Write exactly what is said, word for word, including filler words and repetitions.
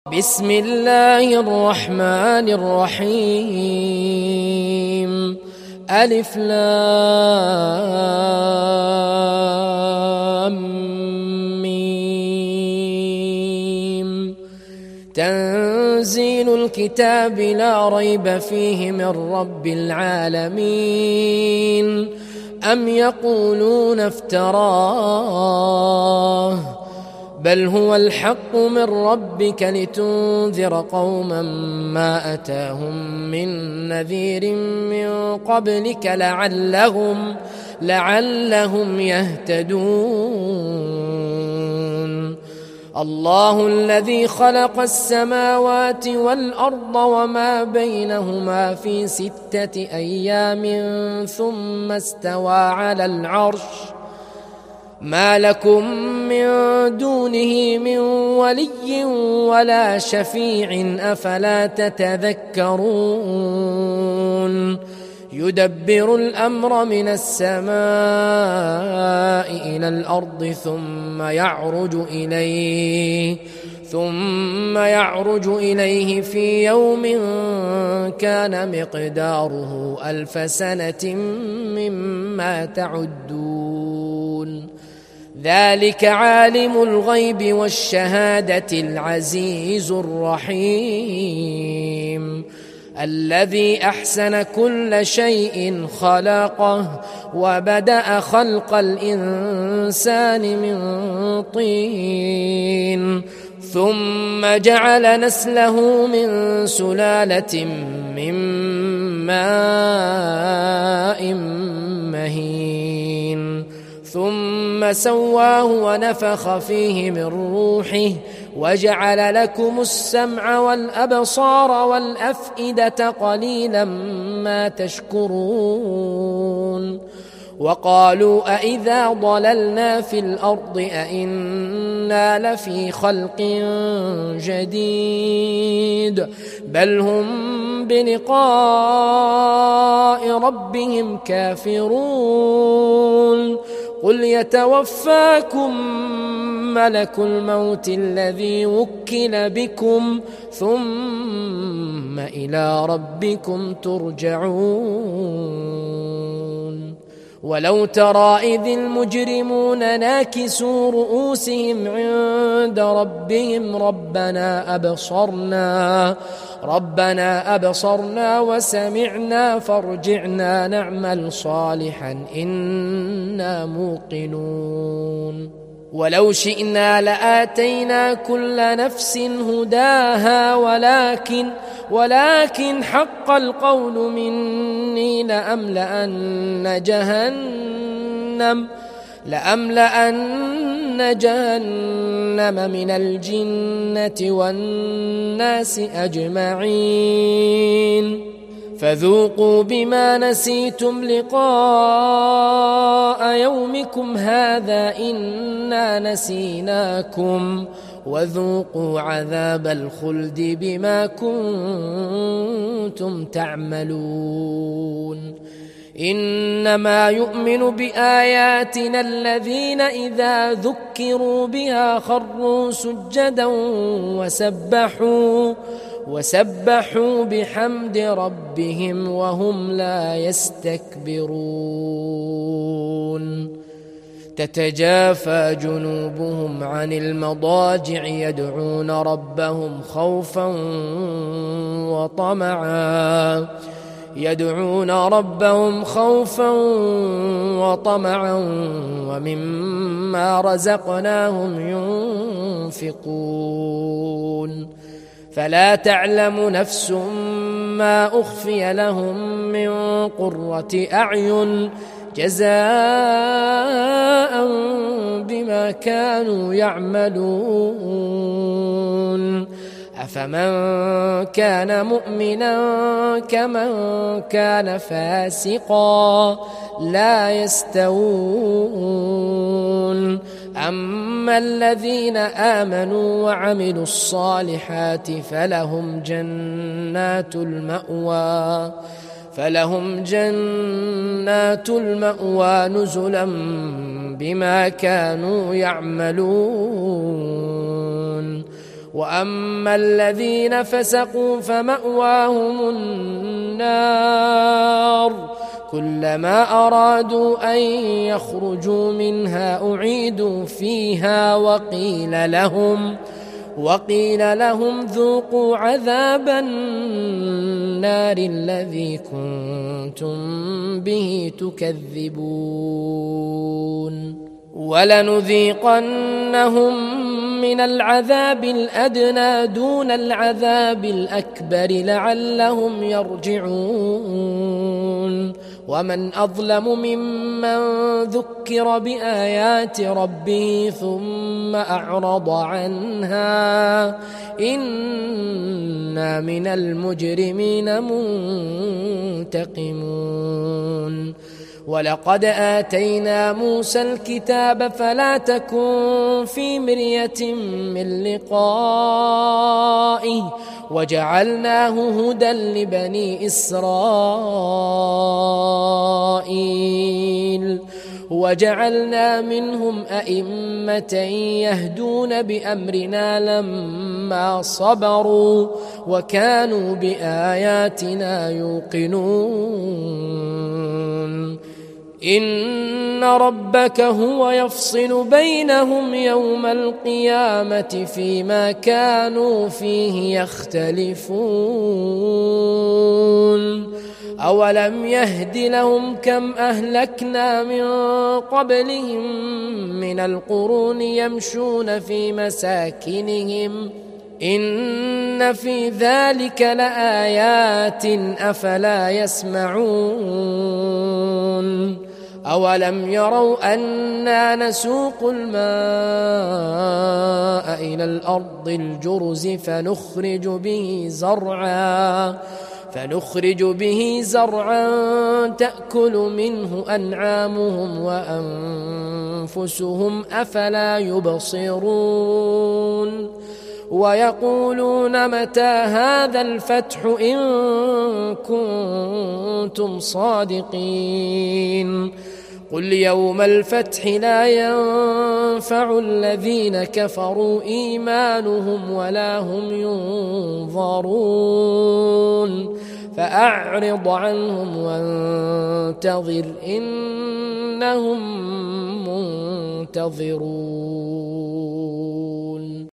بسم الله الرحمن الرحيم. ألف لام ميم. تنزيل الكتاب لا ريب فيه من رب العالمين. أم يقولون افتراه بل هو الحق من ربك لتنذر قوما ما أتاهم من نذير من قبلك لعلهم لعلهم يهتدون. الله الذي خلق السماوات والأرض وما بينهما في ستة أيام ثم استوى على العرش ما لكم من دونه من ولي ولا شفيع أفلا تتذكرون. يدبر الأمر من السماء إلى الأرض ثم يعرج إليه ثم يعرج إليه في يوم كان مقداره ألف سنة مما تعدون. ذلك عالم الغيب والشهادة العزيز الرحيم. الذي أحسن كل شيء خلقه وبدأ خلق الإنسان من طين ثم جعل نسله من سلالة من ماء مهين ثم سواه ونفخ فيه من روحه وجعل لكم السمع والأبصار والأفئدة قليلا ما تشكرون. وقالوا أئذا ضللنا في الأرض أئنا لفي خلق جديد بل هم بلقاء ربهم كافرون. قل يتوفاكم ملك الموت الذي وكل بكم ثم إلى ربكم ترجعون. ولو ترى إذ المجرمون ناكسوا رؤوسهم عند ربهم ربنا أبصرنا ربنا أبصرنا وسمعنا فارجعنا نعمل صالحا إنا موقنون. ولو شئنا لآتينا كل نفس هداها ولكن ولكن حق القول مني لأملأن جهنم لأملأن جهنم من الجنة والناس أجمعين. فذوقوا بما نسيتم لقاء يومكم هذا إنا نسيناكم وذوقوا عذاب الخلد بما كنتم تعملون. إنما يؤمن بآياتنا الذين إذا ذكروا بها خروا سجدا وسبحوا وسبحوا بحمد ربهم وهم لا يستكبرون. تتجافى جنوبهم عن المضاجع يدعون ربهم خوفا وطمعا يدعون ربهم خوفا وطمعا ومما رزقناهم ينفقون. فلا تعلم نفس ما أخفي لهم من قرة أعين جزاء بما كانوا يعملون. أفمن كان مؤمنا كمن كان فاسقا لا يستوون. أما الذين آمنوا وعملوا الصالحات فلهم جنات المأوى فلهم جنات المأوى نزلا بما كانوا يعملون. وأما الذين فسقوا فمأواهم النار كلما أرادوا أن يخرجوا منها أعيدوا فيها وقيل لهم وقيل لهم ذوقوا عذاب النار الذي كنتم به تكذبون ولنذيقنهم من العذاب الأدنى دون العذاب الأكبر لعلهم يرجعون ومن أظلم ممن ذكر بآيات ربه ثم أعرض عنها إنا من المجرمين منتقمون ولقد آتينا موسى الكتاب فلا تكن في مرية من لقائه وجعلناه هدى لبني إسرائيل وجعلنا منهم أئمة يهدون بأمرنا لما صبروا وكانوا بآياتنا يوقنون إن ربك هو يفصل بينهم يوم القيامة فيما كانوا فيه يختلفون أولم يهد لهم كم أهلكنا من قبلهم من القرون يمشون في مساكنهم إن في ذلك لآيات أفلا يسمعون أولم يروا أنا نسوق الماء إلى الأرض الجرز فنخرج به زرعا فنخرج به زرعا تأكل منه أنعامهم وأنفسهم أفلا يبصرون ويقولون متى هذا الفتح إن كنتم صادقين قل يوم الفتح لا ينفع الذين كفروا إيمانهم ولا هم ينظرون فأعرض عنهم وانتظر إنهم منتظرون.